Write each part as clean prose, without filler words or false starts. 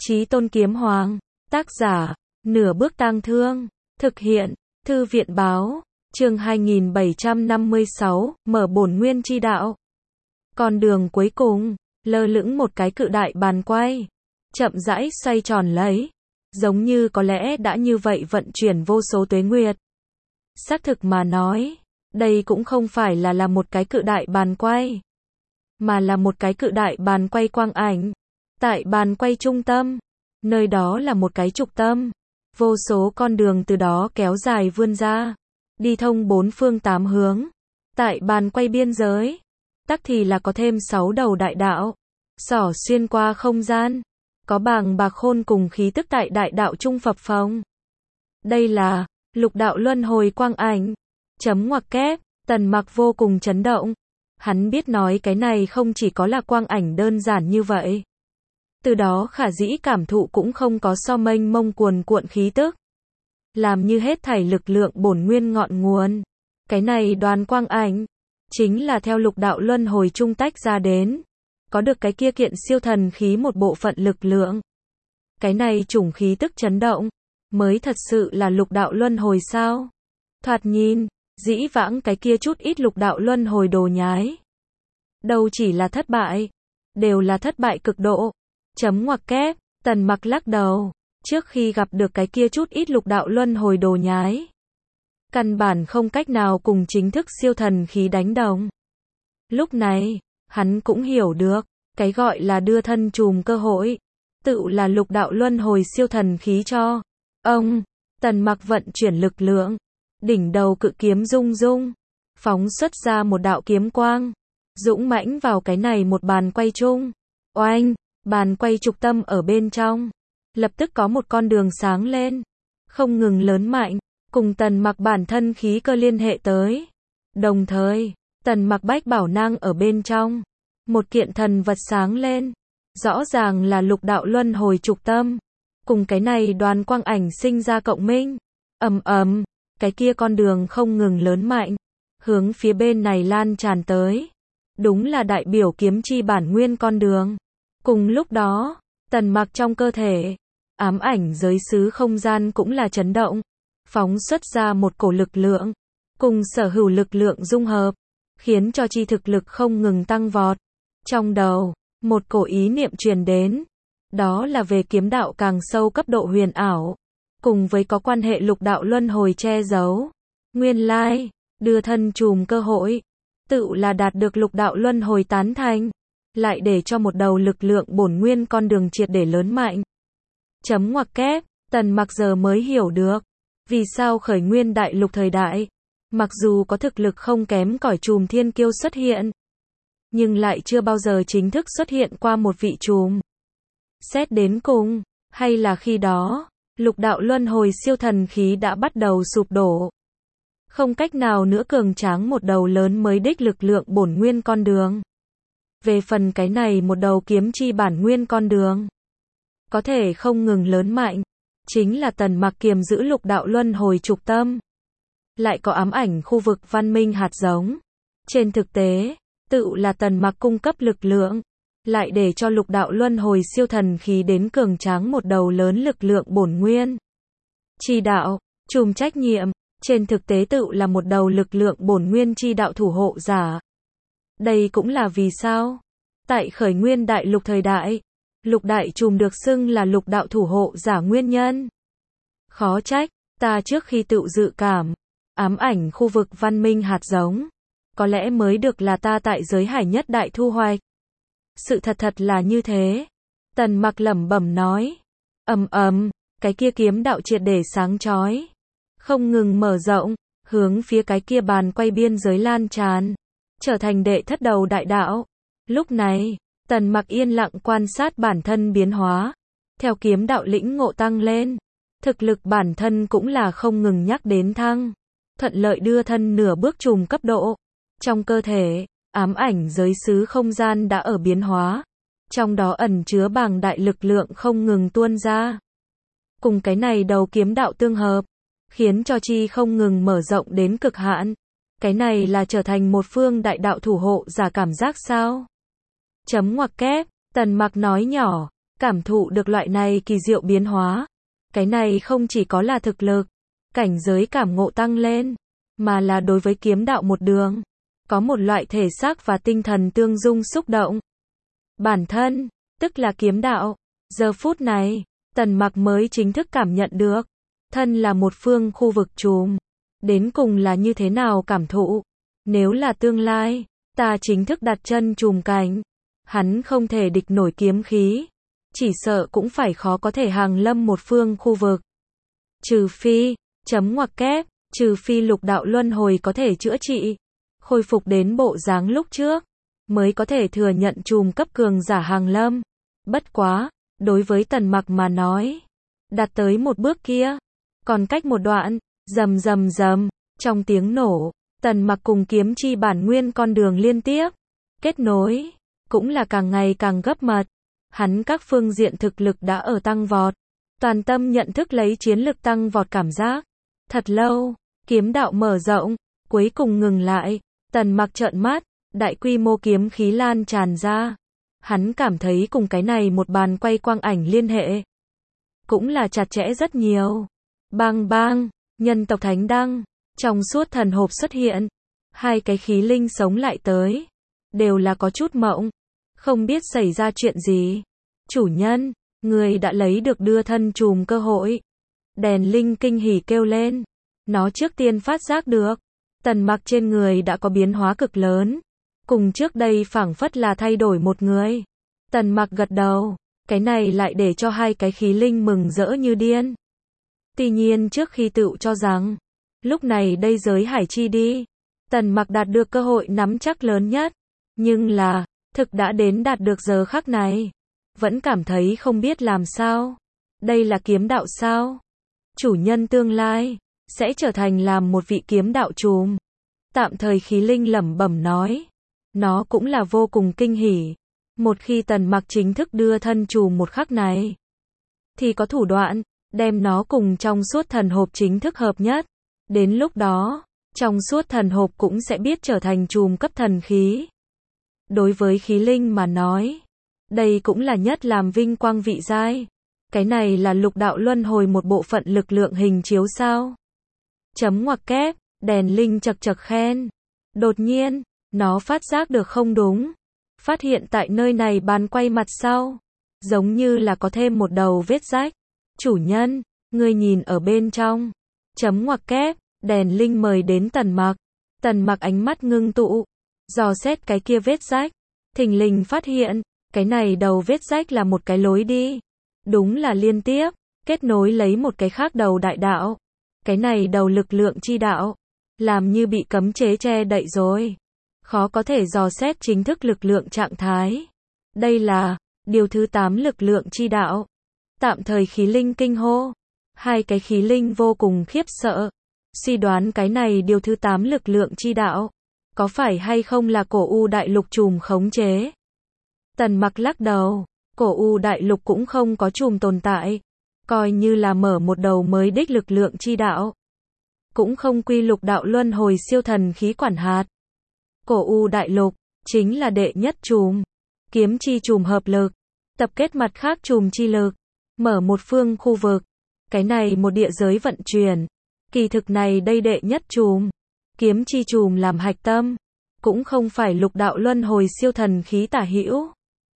Chí Tôn Kiếm Hoàng. Tác giả, Nửa Bước Tang Thương. Thực hiện, Thư viện Báo. Chương 2756, mở bổn nguyên chi đạo. Con đường cuối cùng, lơ lửng một cái cự đại bàn quay, chậm rãi xoay tròn lấy, giống như có lẽ đã như vậy vận chuyển vô số tuế nguyệt. Xác thực mà nói, đây cũng không phải là một cái cự đại bàn quay, mà là một cái cự đại bàn quay quang ảnh. Tại bàn quay trung tâm, nơi đó là một cái trục tâm, vô số con đường từ đó kéo dài vươn ra, đi thông bốn phương tám hướng. Tại bàn quay biên giới, tắc thì là có thêm 6 đầu đại đạo, xỏ xuyên qua không gian, có bàng bạc khôn cùng khí tức tại đại đạo trung phập phồng. Đây là lục đạo luân hồi quang ảnh. Chấm ngoặc kép, Tần Mặc vô cùng chấn động. Hắn biết nói cái này không chỉ có là quang ảnh đơn giản như vậy. Từ đó khả dĩ cảm thụ cũng không có so mênh mông cuồn cuộn khí tức, làm như hết thảy lực lượng bổn nguyên ngọn nguồn. Cái này đoàn quang ảnh, chính là theo lục đạo luân hồi trung tách ra đến, có được cái kia kiện siêu thần khí một bộ phận lực lượng. Cái này chủng khí tức chấn động, mới thật sự là lục đạo luân hồi sao? Thoạt nhìn, dĩ vãng cái kia chút ít lục đạo luân hồi đồ nhái, đâu chỉ là thất bại, đều là thất bại cực độ. Chấm ngoặc kép, Tần Mặc lắc đầu, trước khi gặp được cái kia chút ít lục đạo luân hồi đồ nhái, căn bản không cách nào cùng chính thức siêu thần khí đánh đồng. Lúc này, hắn cũng hiểu được, cái gọi là đưa thân trùm cơ hội, tự là lục đạo luân hồi siêu thần khí cho ông. Tần Mặc vận chuyển lực lượng, đỉnh đầu cự kiếm rung rung, phóng xuất ra một đạo kiếm quang, dũng mãnh vào cái này một bàn quay chung. Oanh, bàn quay trục tâm ở bên trong, lập tức có một con đường sáng lên, không ngừng lớn mạnh, cùng Tần Mặc bản thân khí cơ liên hệ tới. Đồng thời, Tần Mặc bách bảo nang ở bên trong, một kiện thần vật sáng lên, rõ ràng là lục đạo luân hồi trục tâm, cùng cái này đoàn quang ảnh sinh ra cộng minh. Ầm ầm, cái kia con đường không ngừng lớn mạnh, hướng phía bên này lan tràn tới. Đúng là đại biểu kiếm chi bản nguyên con đường. Cùng lúc đó, Tần Mặc trong cơ thể, ám ảnh giới xứ không gian cũng là chấn động, phóng xuất ra một cổ lực lượng, cùng sở hữu lực lượng dung hợp, khiến cho chi thực lực không ngừng tăng vọt. Trong đầu, một cổ ý niệm truyền đến, đó là về kiếm đạo càng sâu cấp độ huyền ảo, cùng với có quan hệ lục đạo luân hồi che giấu. Nguyên lai, đưa thân trùm cơ hội, tự là đạt được lục đạo luân hồi tán thành, lại để cho một đầu lực lượng bổn nguyên con đường triệt để lớn mạnh. Chấm ngoặc kép, Tần Mặc giờ mới hiểu được, vì sao khởi nguyên đại lục thời đại, mặc dù có thực lực không kém cỏi trùm thiên kiêu xuất hiện, nhưng lại chưa bao giờ chính thức xuất hiện qua một vị trùm. Xét đến cùng, hay là khi đó, lục đạo luân hồi siêu thần khí đã bắt đầu sụp đổ, không cách nào nữa cường tráng một đầu lớn mới đích lực lượng bổn nguyên con đường. Về phần cái này một đầu kiếm chi bản nguyên con đường, có thể không ngừng lớn mạnh, chính là Tần Mặc kiềm giữ lục đạo luân hồi trục tâm, lại có ám ảnh khu vực văn minh hạt giống. Trên thực tế, tự là Tần Mặc cung cấp lực lượng, lại để cho lục đạo luân hồi siêu thần khí đến cường tráng một đầu lớn lực lượng bổn nguyên chi đạo, trùm trách nhiệm, trên thực tế tự là một đầu lực lượng bổn nguyên chi đạo thủ hộ giả. Đây cũng là vì sao, tại khởi nguyên đại lục thời đại, lục đại trùm được xưng là lục đạo thủ hộ giả nguyên nhân. Khó trách, ta trước khi tự dự cảm, ám ảnh khu vực văn minh hạt giống, có lẽ mới được là ta tại giới hải nhất đại thu hoạch. Sự thật là như thế. Tần Mặc lẩm bẩm nói. Ầm ầm, cái kia kiếm đạo triệt để sáng chói, không ngừng mở rộng, hướng phía cái kia bàn quay biên giới lan tràn, trở thành đệ thất đầu đại đạo. Lúc này, Tần Mặc yên lặng quan sát bản thân biến hóa, theo kiếm đạo lĩnh ngộ tăng lên, thực lực bản thân cũng là không ngừng nhắc đến thăng, thuận lợi đưa thân nửa bước trùm cấp độ. Trong cơ thể, ám ảnh giới xứ không gian đã ở biến hóa, trong đó ẩn chứa bàng đại lực lượng không ngừng tuôn ra. Cùng cái này đầu kiếm đạo tương hợp, khiến cho chi không ngừng mở rộng đến cực hạn. Cái này là trở thành một phương đại đạo thủ hộ giả cảm giác sao? Chấm ngoặc kép, Tần Mặc nói nhỏ, cảm thụ được loại này kỳ diệu biến hóa. Cái này không chỉ có là thực lực, cảnh giới cảm ngộ tăng lên, mà là đối với kiếm đạo một đường, có một loại thể xác và tinh thần tương dung xúc động. Bản thân, tức là kiếm đạo. Giờ phút này, Tần Mặc mới chính thức cảm nhận được, thân là một phương khu vực trùm, đến cùng là như thế nào cảm thụ. Nếu là tương lai, ta chính thức đặt chân trùm cảnh, hắn không thể địch nổi kiếm khí, chỉ sợ cũng phải khó có thể hàng lâm một phương khu vực. Trừ phi, chấm ngoặc kép, trừ phi lục đạo luân hồi có thể chữa trị, khôi phục đến bộ dáng lúc trước, mới có thể thừa nhận trùm cấp cường giả hàng lâm. Bất quá, đối với Tần Mặc mà nói, đạt tới một bước kia, còn cách một đoạn, rầm rầm rầm, trong tiếng nổ, Tần Mặc cùng kiếm chi bản nguyên con đường liên tiếp, kết nối, cũng là càng ngày càng gấp mật. Hắn các phương diện thực lực đã ở tăng vọt, toàn tâm nhận thức lấy chiến lực tăng vọt cảm giác. Thật lâu, kiếm đạo mở rộng, cuối cùng ngừng lại, Tần Mặc trợn mắt, đại quy mô kiếm khí lan tràn ra. Hắn cảm thấy cùng cái này một bàn quay quang ảnh liên hệ, cũng là chặt chẽ rất nhiều. Bang bang, nhân tộc thánh đăng, trong suốt thần hộp xuất hiện, hai cái khí linh sống lại tới, đều là có chút mộng, không biết xảy ra chuyện gì. Chủ nhân, người đã lấy được đưa thân trùm cơ hội. Đèn linh kinh hỉ kêu lên, nó trước tiên phát giác được, Tần Mặc trên người đã có biến hóa cực lớn, cùng trước đây phảng phất là thay đổi một người. Tần Mặc gật đầu, cái này lại để cho hai cái khí linh mừng rỡ như điên. Tuy nhiên trước khi tự cho rằng, lúc này đây giới hải chi đi, Tần Mặc đạt được cơ hội nắm chắc lớn nhất, nhưng là, thực đã đến đạt được giờ khắc này, vẫn cảm thấy không biết làm sao. Đây là kiếm đạo sao? Chủ nhân tương lai, sẽ trở thành làm một vị kiếm đạo trùm. Tạm thời khí linh lẩm bẩm nói. Nó cũng là vô cùng kinh hỉ. Một khi Tần Mặc chính thức đưa thân trùm một khắc này, thì có thủ đoạn, đem nó cùng trong suốt thần hộp chính thức hợp nhất. Đến lúc đó, trong suốt thần hộp cũng sẽ biết trở thành trùm cấp thần khí. Đối với khí linh mà nói, đây cũng là nhất làm vinh quang vị giai. Cái này là lục đạo luân hồi một bộ phận lực lượng hình chiếu sao? Chấm ngoặc kép, đèn linh chật chật khen. Đột nhiên, nó phát giác được không đúng. Phát hiện tại nơi này bàn quay mặt sau, giống như là có thêm một đầu vết rách. Chủ nhân, ngươi nhìn ở bên trong. Chấm ngoặc kép, đèn linh mời đến Tần Mặc. Tần Mặc ánh mắt ngưng tụ, dò xét cái kia vết rách. Thình lình phát hiện, cái này đầu vết rách là một cái lối đi. Đúng là liên tiếp, kết nối lấy một cái khác đầu đại đạo. Cái này đầu lực lượng chi đạo, làm như bị cấm chế che đậy rồi. Khó có thể dò xét chính thức lực lượng trạng thái. Đây là, điều thứ 8 lực lượng chi đạo. Tạm thời khí linh kinh hô. Hai cái khí linh vô cùng khiếp sợ. Suy đoán cái này điều thứ 8 lực lượng chi đạo. Có phải hay không là cổ U đại lục trùm khống chế? Tần Mặc lắc đầu. Cổ U đại lục cũng không có trùm tồn tại. Coi như là mở một đầu mới đích lực lượng chi đạo. Cũng không quy lục đạo luân hồi siêu thần khí quản hạt. Cổ U đại lục, chính là đệ nhất trùm. Kiếm chi trùm hợp lực. Tập kết mặt khác trùm chi lực. Mở một phương khu vực. Cái này một địa giới vận chuyển. Kỳ thực này đây đệ nhất trùm. Kiếm chi trùm làm hạch tâm. Cũng không phải lục đạo luân hồi siêu thần khí tả hữu.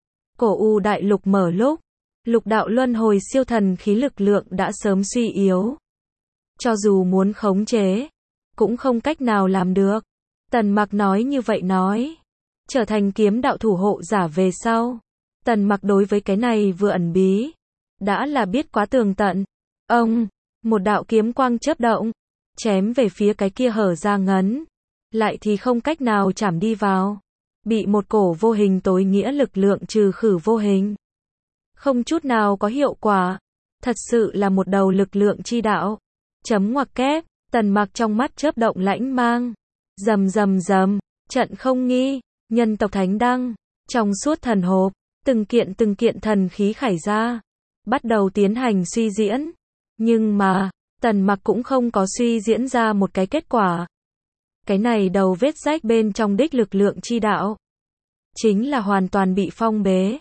Cổ U đại lục mở lúc, lục đạo luân hồi siêu thần khí lực lượng đã sớm suy yếu. Cho dù muốn khống chế, cũng không cách nào làm được. Tần Mặc nói như vậy nói. Trở thành kiếm đạo thủ hộ giả về sau. Tần Mặc đối với cái này vừa ẩn bí. Đã là biết quá tường tận. Ông, một đạo kiếm quang chớp động. Chém về phía cái kia hở ra ngấn. Lại thì không cách nào chạm đi vào. Bị một cổ vô hình tối nghĩa lực lượng trừ khử vô hình. Không chút nào có hiệu quả. Thật sự là một đầu lực lượng chi đạo. Chấm ngoặc kép, Tần Mặc trong mắt chớp động lãnh mang. Rầm rầm rầm, trận không nghi, nhân tộc thánh đăng. Trong suốt thần hộp, từng kiện thần khí khải ra. Bắt đầu tiến hành suy diễn. Nhưng mà, Tần Mặc cũng không có suy diễn ra một cái kết quả. Cái này đầu vết rách bên trong đích lực lượng chi đạo. Chính là hoàn toàn bị phong bế.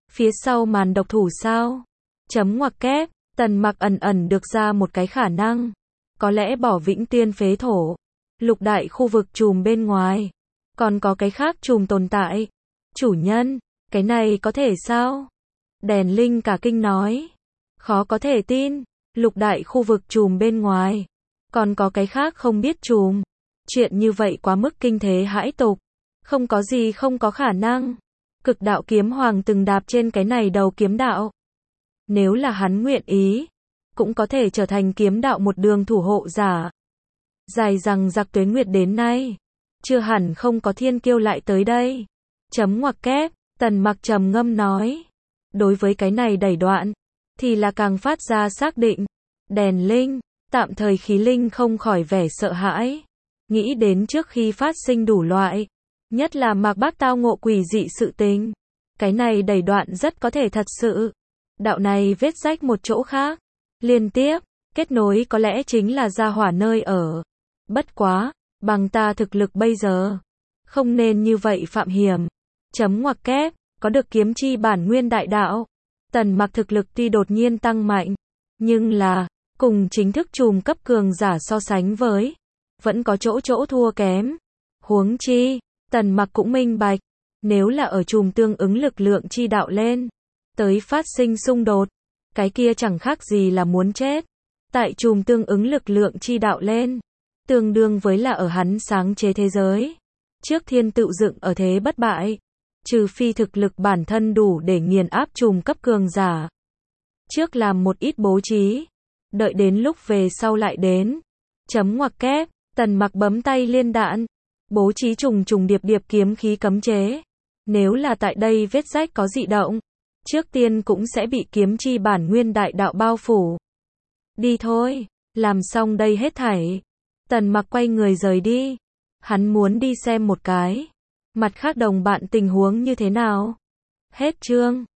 Phía sau màn độc thủ sao? Chấm ngoặc kép, Tần Mặc ẩn được ra một cái khả năng. Có lẽ bỏ Vĩnh Tiên phế thổ, lục đại khu vực chùm bên ngoài. Còn có cái khác chùm tồn tại. Chủ nhân, cái này có thể sao? Đèn Linh cả kinh nói. Khó có thể tin, lục đại khu vực chùm bên ngoài. Còn có cái khác không biết chùm. Chuyện như vậy quá mức kinh thế hãi tục. Không có gì không có khả năng. Cực đạo kiếm hoàng từng đạp trên cái này đầu kiếm đạo. Nếu là hắn nguyện ý, cũng có thể trở thành kiếm đạo một đường thủ hộ giả. Dài rằng giặc tuế nguyệt đến nay, chưa hẳn không có thiên kiêu lại tới đây. Chấm ngoặc kép, Tần Mặc trầm ngâm nói. Đối với cái này đẩy đoạn, thì là càng phát ra xác định. Đèn Linh, tạm thời khí linh không khỏi vẻ sợ hãi. Nghĩ đến trước khi phát sinh đủ loại, nhất là Mạc Bác tao ngộ quỷ dị sự tình. Cái này đẩy đoạn rất có thể thật sự. Đạo này vết rách một chỗ khác. Liên tiếp, kết nối có lẽ chính là gia hỏa nơi ở. Bất quá, bằng ta thực lực bây giờ, không nên như vậy phạm hiểm. Chấm ngoặc kép, có được kiếm chi bản nguyên đại đạo. Tần Mặc thực lực tuy đột nhiên tăng mạnh, nhưng là, cùng chính thức chùm cấp cường giả so sánh với, vẫn có chỗ thua kém. Huống chi, Tần Mặc cũng minh bạch, nếu là ở chùm tương ứng lực lượng chi đạo lên, tới phát sinh xung đột, cái kia chẳng khác gì là muốn chết. Tại chùm tương ứng lực lượng chi đạo lên, tương đương với là ở hắn sáng chế thế giới. Trước thiên tự dựng ở thế bất bại, trừ phi thực lực bản thân đủ để nghiền áp chùm cấp cường giả. Trước làm một ít bố trí, đợi đến lúc về sau lại đến. Chấm ngoặc kép, Tần Mặc bấm tay liên đạn, bố trí trùng điệp kiếm khí cấm chế. Nếu là tại đây vết rách có dị động, trước tiên cũng sẽ bị kiếm chi bản nguyên đại đạo bao phủ. Đi thôi, làm xong đây hết thảy. Tần Mặc quay người rời đi. Hắn muốn đi xem một cái. Mặt khác đồng bạn tình huống như thế nào. Hết chương.